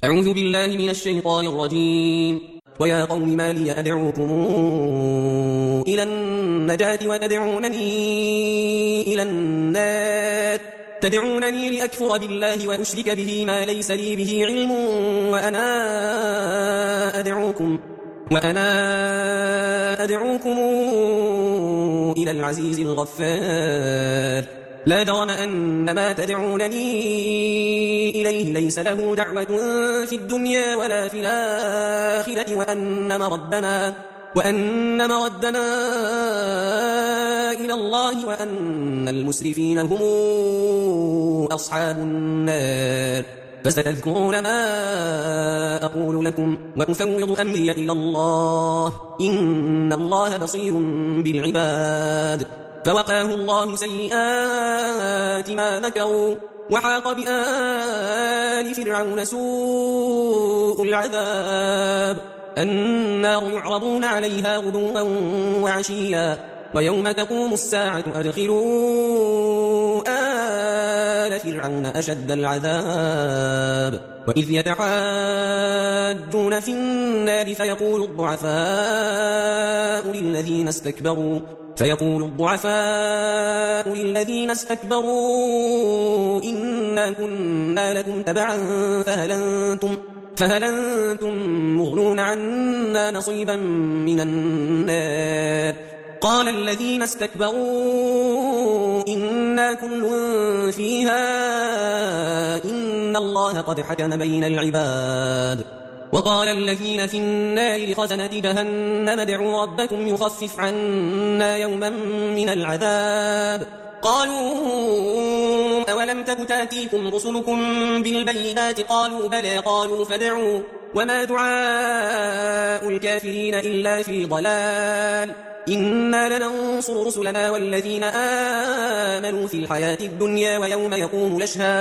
أعوذ بالله من الشيطان الرجيم. ويا قوم ما لي أدعوكم إلى النجاة وتدعونني إلى النار تدعونني لأكفر بالله وأشرك به ما ليس لي به علم وأنا أدعوكم إلى العزيز الغفار. لا جرم أن ما تدعونني إليه ليس له دعوة في الدنيا ولا في الآخرة وأن مردنا إلى الله وأن المسرفين هم أصحاب النار. فستذكرون ما أقول لكم وأفوض أمري إلى الله إن الله بصير بالعباد. فوقاه الله سيئات ما مكروا وحاق بآل فرعون سوء العذاب. النار يعرضون عليها غدوا وعشيا ويوم تقوم الساعة أدخلوا آل فرعون أشد العذاب. وإذ يتحاجون في النار فيقول الضعفاء للذين استكبروا إنا كنا لكم تبعا فهل أنتم مغنون عنا نصيبا من النار. قال الذين استكبروا إنا كل فيها إن الله قد حكم بين العباد. وقال الذين في النار لخزنة جهنم ادعوا ربكم يخفف عنا يوما من العذاب. قالوا أولم تك تأتيكم رسلكم بالبينات قالوا بلى قالوا فادعوا وما دعاء الكافرين إلا في ضلال. إنا لننصر رسلنا والذين آمنوا في الحياة الدنيا ويوم يقوم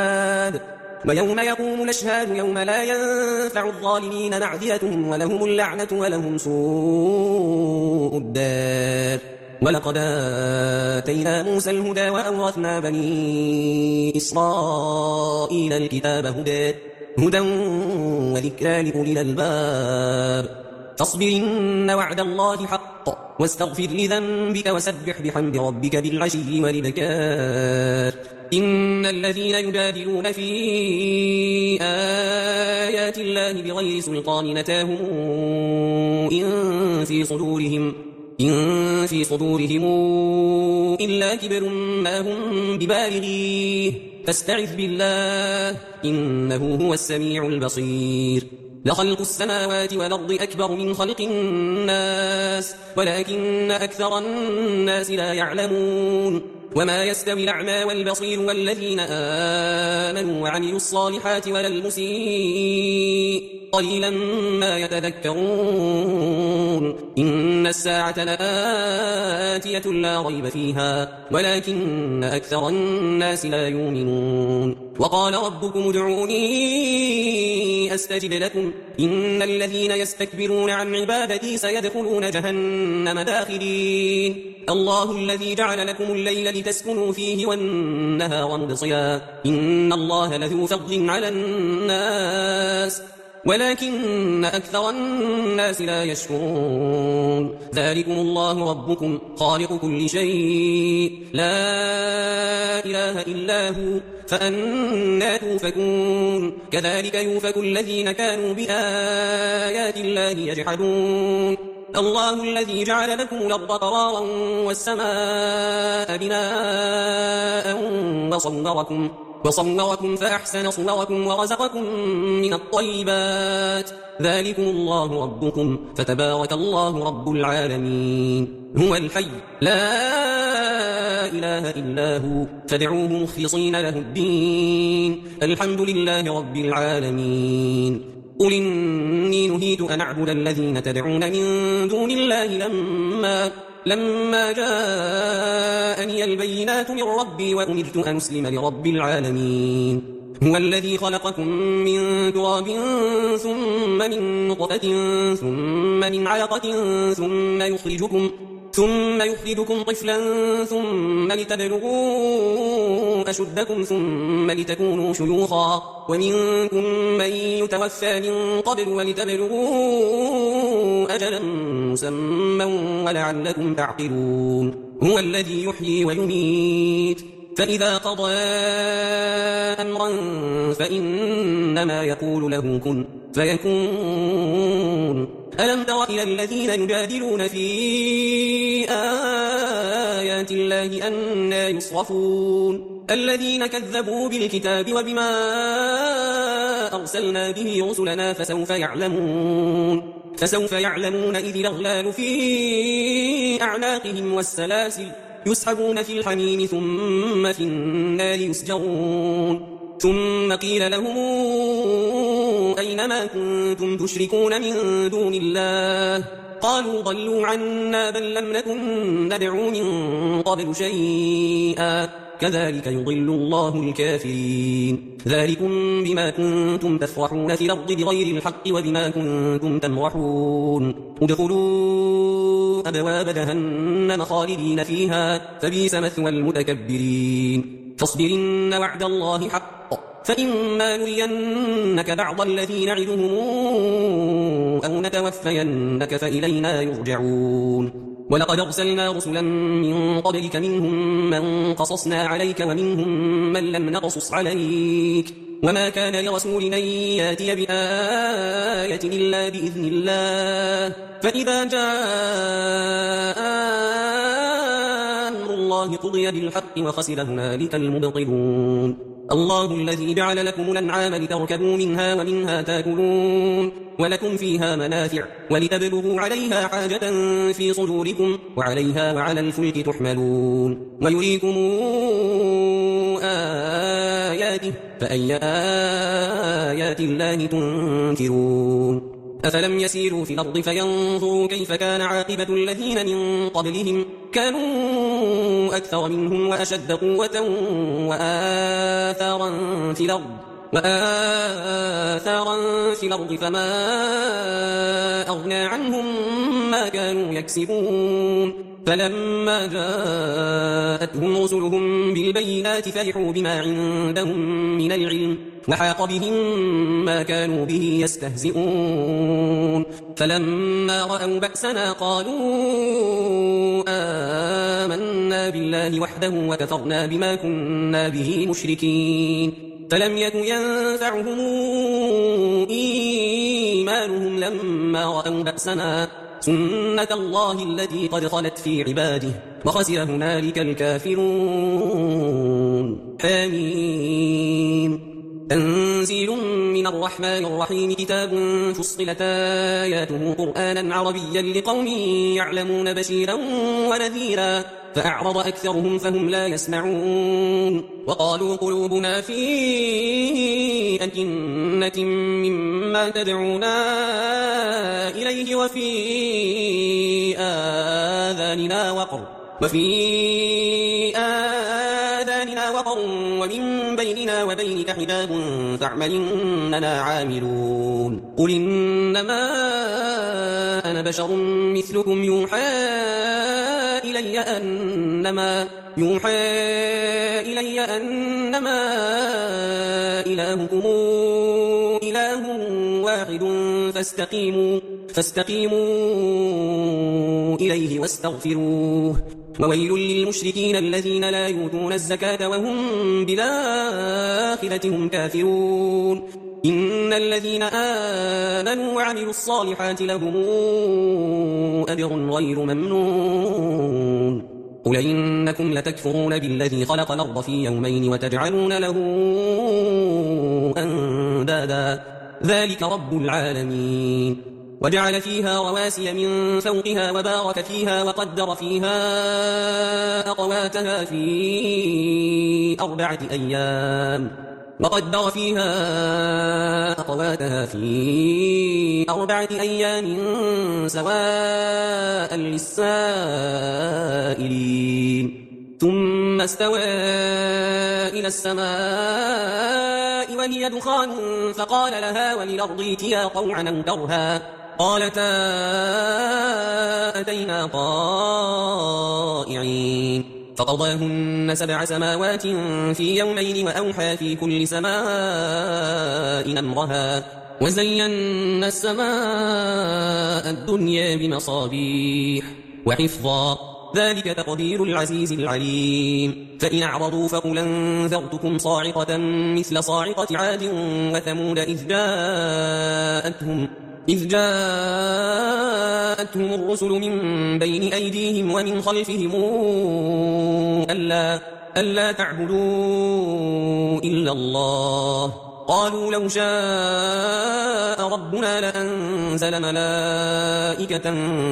الأشهاد يوم لا ينفع الظالمين معذرتهم ولهم اللعنة ولهم سوء الدار. ولقد آتينا موسى الهدى وأورثنا بني إسرائيل الكتاب هدى وذكرى لأولي الألباب. فاصبر إن وعد الله حق واستغفر لذنبك وسبح بحمد ربك بالعشي والإبكار. إن الذين يجادلون في آيات الله بغير سلطان نتاهم إن في صدورهم إلا كبر ما هم ببالغيه فاستعذ بالله إنه هو السميع البصير. لخلق السماوات والأرض أكبر من خلق الناس ولكن أكثر الناس لا يعلمون. وما يستوي الأعمى والبصير والذين آمنوا وعملوا الصالحات ولا المسيء قليلا ما يتذكرون. إن الساعة لآتية لا ريب فيها ولكن أكثر الناس لا يؤمنون. وقال ربكم ادعوني أستجب لكم إن الذين يستكبرون عن عبادتي سيدخلون جهنم داخرين. الله الذي جعل لكم الليل لتسكنوا فيه والنهار مبصرا إن الله لذو فضل على الناس ولكن أكثر الناس لا يشكرون. ذلكم الله ربكم خالق كل شيء لا إله إلا هو فأنى توفكون. كذلك يوفك الذين كانوا بآيات الله يجحدون. الله الذي جعل لكم الأرض قرارا والسماء بناء وصوركم فأحسن صوركم ورزقكم من الطيبات. ذلكم الله ربكم فتبارك الله رب العالمين. هو الحي لا إله إلا هو فادعوه مخلصين له الدين الحمد لله رب العالمين. قل إني نهيت أن أعبد الذين تدعون من دون الله لما جاءني البينات من ربي وأمرت أن أسلم لرب العالمين. هو الذي خلقكم من تراب ثم من نطفة ثم من علقة ثم يخرجكم طفلا ثم لتبلغوا أشدكم ثم لتكونوا شيوخا ومنكم من يتوفى من قبل ولتبلغوا أجلا مسمى ولعلكم تعقلون هو الذي يحيي ويميت فإذا قضى أمرا فإنما يقول له كن فيكون ألم تر إلى الذين يجادلون في آيات الله أنى يصرفون الذين كذبوا بالكتاب وبما أرسلنا به رسلنا فسوف يعلمون إذ الأغلال في أعناقهم والسلاسل يسحبون في الحميم ثم في النار يسجرون ثم قيل لهم أين ما كنتم تشركون من دون الله قالوا ضلوا عنا بل لم نكن ندعو من قبل شيئا كذلك يضل الله الكافرين ذلكم بما كنتم تفرحون في الأرض بغير الحق وبما كنتم تمرحون ادخلوا أبواب جهنم خالدين فيها فبئس مثوى المتكبرين فاصبر إن وعد الله حق فإما نرينك بعض الذي نعدهم أو نتوفينك فإلينا يرجعون ولقد أرسلنا رسلا من قبلك منهم من قصصنا عليك ومنهم من لم نقصص عليك وما كان لرسول أن يأتي بآية إلا بإذن الله فإذا جاء أمر الله قضي بالحق وخسر هنالك المبطلون الله الذي جعل لكم الأنعام لتركبوا منها ومنها تاكلون ولكم فيها منافع ولتبلغوا عليها حاجة في صدوركم وعليها وعلى الفلك تحملون ويريكم آياته فأي آيات الله تنكرون أفلم يسيروا في الأرض فينظروا كيف كان عاقبة الذين من قبلهم كانوا أكثر منهم وأشد قوة وآثارا في الأرض فما أغنى عنهم ما كانوا يكسبون فلما جاءتهم رسلهم بالبينات فرحوا بما عندهم من العلم وحاق بهم ما كانوا به يستهزئون فلما رأوا بأسنا قالوا آمنا بالله وحده وكفرنا بما كنا به مشركين فلم يكن ينفعهم إيمانهم لما رأوا بأسنا سنة الله التي قد خلت في عباده وخسر هنالك الكافرون حميم تنزيل من الرحمن الرحيم كتاب فصلت آياته قرآنا عربيا لقوم يعلمون بشيرا ونذيرا فأعرض أكثرهم فهم لا يسمعون وقالوا قلوبنا في أكنة مما تدعونا إليه وفي آذاننا وقر ومن بيننا وبينك حجاب فاعمل إننا عاملون قل إنما أنا بشر مثلكم يوحى إلي أنما إلهكم إله واحد فاستقيموا إليه واستغفروه وويل للمشركين الذين لا يؤتون الزكاة وهم بالآخرة هم كافرون إن الذين آمنوا وعملوا الصالحات لهم أجر غير ممنون قل إنكم لتكفرون بالذي خلق الأرض في يومين وتجعلون له أندادا ذلك رب العالمين وجعل فيها رواسي من فوقها وبارك فيها وقدر فيها أقواتها في أربعة أيام سواء للسائلين ثم استوى إلى السماء وهي دخان فقال لها وللأرض ائتيا طوعا أو كرها قالتا أتينا طائعين فقضاهن 7 سماوات في يومين وأوحى في كل سماء أمرها وزينا السماء الدنيا بمصابيح وحفظا ذلك تقدير العزيز العليم فإن أعرضوا فقل أنذرتكم صاعقة مثل صاعقة عاد وثمود إذ جاءتهم الرسل من بين أيديهم ومن خلفهم ألا تعبدوا إلا الله قالوا لو شاء ربنا لأنزل ملائكة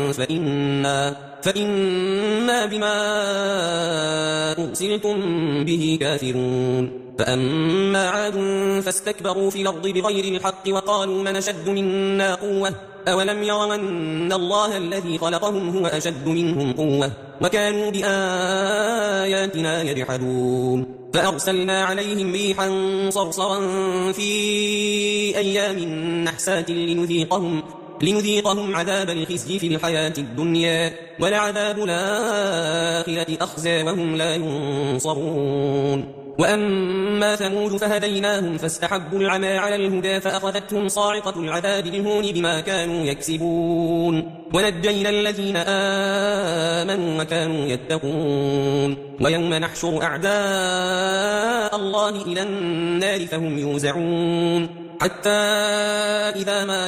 فإنا بما أرسلتم به كافرون فأما عاد فاستكبروا في الأرض بغير الحق وقالوا من أشد منا قوة أولم يروا أن الله الذي خلقهم هو أشد منهم قوة وكانوا بآياتنا يجحدون فأرسلنا عليهم ريحا صرصرا في أيام نحسات لنذيقهم عذاب الخزي في الحياة الدنيا ولعذاب الآخرة أخزى وهم لا ينصرون وأما ثمود فهديناهم فاستحبوا العمى على الهدى فأخذتهم صاعقة العذاب الهون بما كانوا يكسبون ونجينا الذين آمنوا وكانوا يتقون ويوم نحشر أعداء الله إلى النار فهم يوزعون حتى إذا ما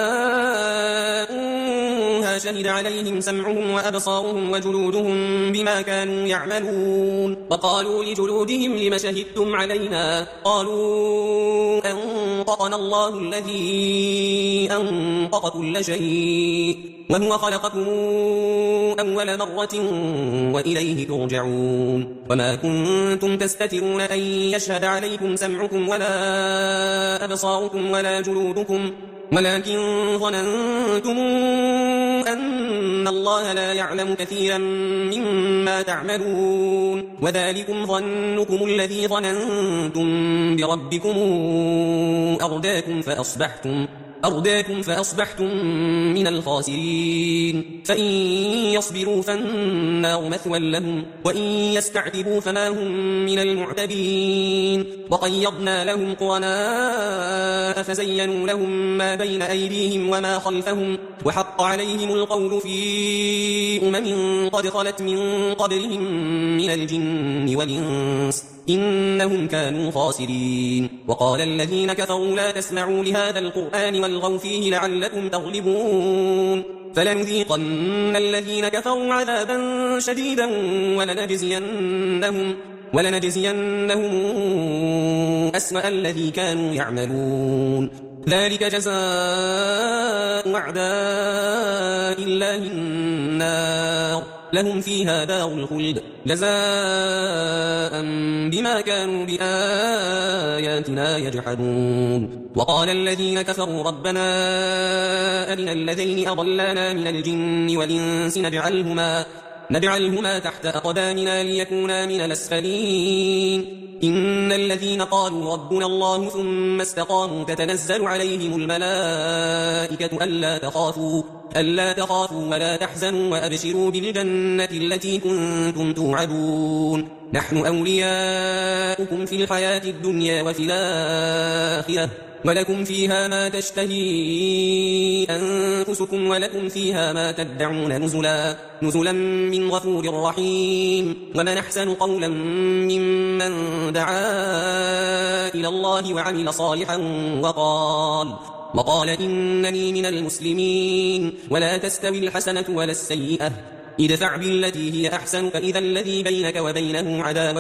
جاءوها شهد عليهم سمعهم وأبصارهم وجلودهم بما كانوا يعملون وقالوا لجلودهم لم شهدتم علينا قالوا أنطقنا الله الذي أنطق كل شيء وهو خلقكم أول مرة وإليه ترجعون وما كنتم تستترون أن يشهد عليكم سمعكم ولا أبصاركم ولا جلودكم ولكن ظننتم أن الله لا يعلم كثيرا مما تعملون وذلكم ظنكم الذي ظننتم بربكم أرداكم فأصبحتم من الخاسرين فإن يصبروا فالنار مثوى لهم وإن يستعتبوا فما هم من المعتبين وقيضنا لهم قرناء فزينوا لهم ما بين أيديهم وما خلفهم وحق عليهم القول في قد خلت من قبلهم من الجن والإنس إنهم كانوا خاسرين وقال الذين كفروا لا تسمعوا لهذا القرآن والغوا فيه لعلكم تغلبون فلنذيقن الذين كفروا عذابا شديدا ولنجزينهم أسوأ الذي كانوا يعملون ذلك جزاء أعداء الله النار لهم فيها دار الخلد جزاء بما كانوا بآياتنا يجحدون وقال الذين كفروا ربنا أرنا الذين أضلانا من الجن والإنس نجعلهما تحت أقدامنا ليكونا من الأسفلين إن الذين قالوا ربنا الله ثم استقاموا تتنزل عليهم الملائكة ألا تخافوا ولا تحزنوا وأبشروا بالجنة التي كنتم توعدون نحن أولياؤكم في الحياة الدنيا وفي الآخرة ولكم فيها ما تشتهي أنفسكم ولكم فيها ما تدعون نزلا من غفور رحيم ومن أحسن قولا ممن دعا إلى الله وعمل صالحا وقال إنني من المسلمين ولا تستوي الحسنة ولا السيئة ادفع بالتي هي أحسن فإذا الذي بينك وبينه عداوة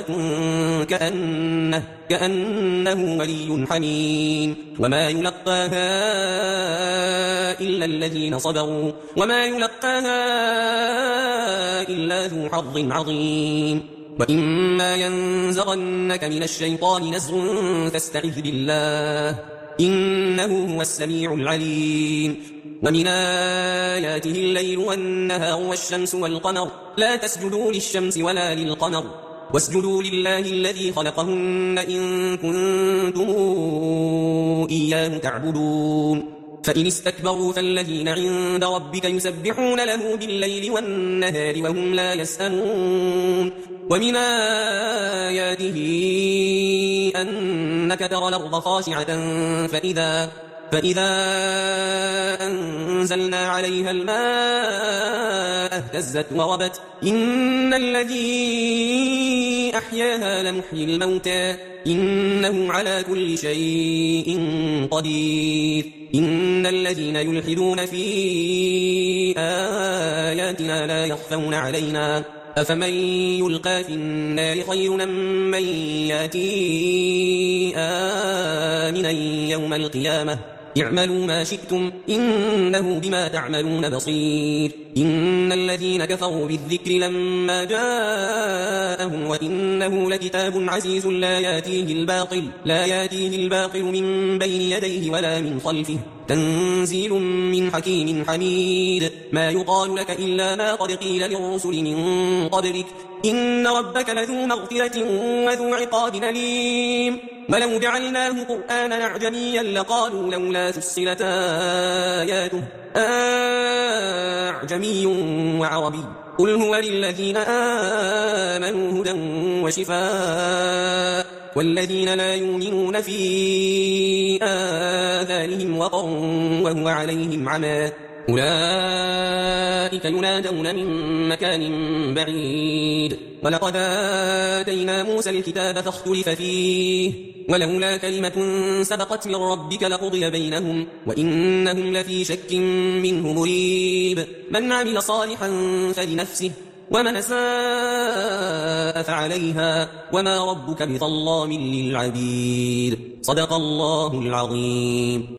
كأنه ولي حميم وما يلقاها إلا الذين صبروا وما يلقاها إلا ذو حظ عظيم وإما ينزغنك من الشيطان نزغ فاستعذ بالله إنه هو السميع العليم ومن آياته الليل والنهار والشمس والقمر لا تسجدوا للشمس ولا للقمر واسجدوا لله الذي خلقهن إن كنتم إياه تعبدون فإن استكبروا فالذين عند ربك يسبحون له بالليل والنهار وهم لا يسأمون ومن آياته أنك ترى الأرض خاشعة فإذا أنزلنا عليها الماء اهتزت وربت إن الذي أحياها لمحيي الموتى إنه على كل شيء قدير إن الذين يلحدون في آياتنا لا يخفون علينا أفمن يلقى في النار خير أم من يأتي آمنا يوم القيامة اعملوا ما شئتم إنه بما تعملون بصير إن الذين كفروا بالذكر لما جاءهم وإنه لكتاب عزيز لا ياتيه الباطل من بين يديه ولا من خلفه تنزيل من حكيم حميد ما يقال لك إلا ما قد قيل للرسل من قبلك إن ربك لذو مغفرة وذو عقاب أليم ولو جعلناه قرآنا أعجميا لقالوا لولا فصلت آياته أعجمي وعربي قل هو للذين آمنوا هدى وشفاء والذين لا يؤمنون في آذانهم وقر وهو عليهم عمى أولئك ينادون من مكان بعيد ولقد آتينا موسى الكتاب فاختلف فيه ولولا كلمة سبقت من ربك لقضي بينهم وإنهم لفي شك منه مريب من عمل صالحا فلنفسه ومن أساء فعليها وما ربك بظلام للعبيد صدق الله العظيم.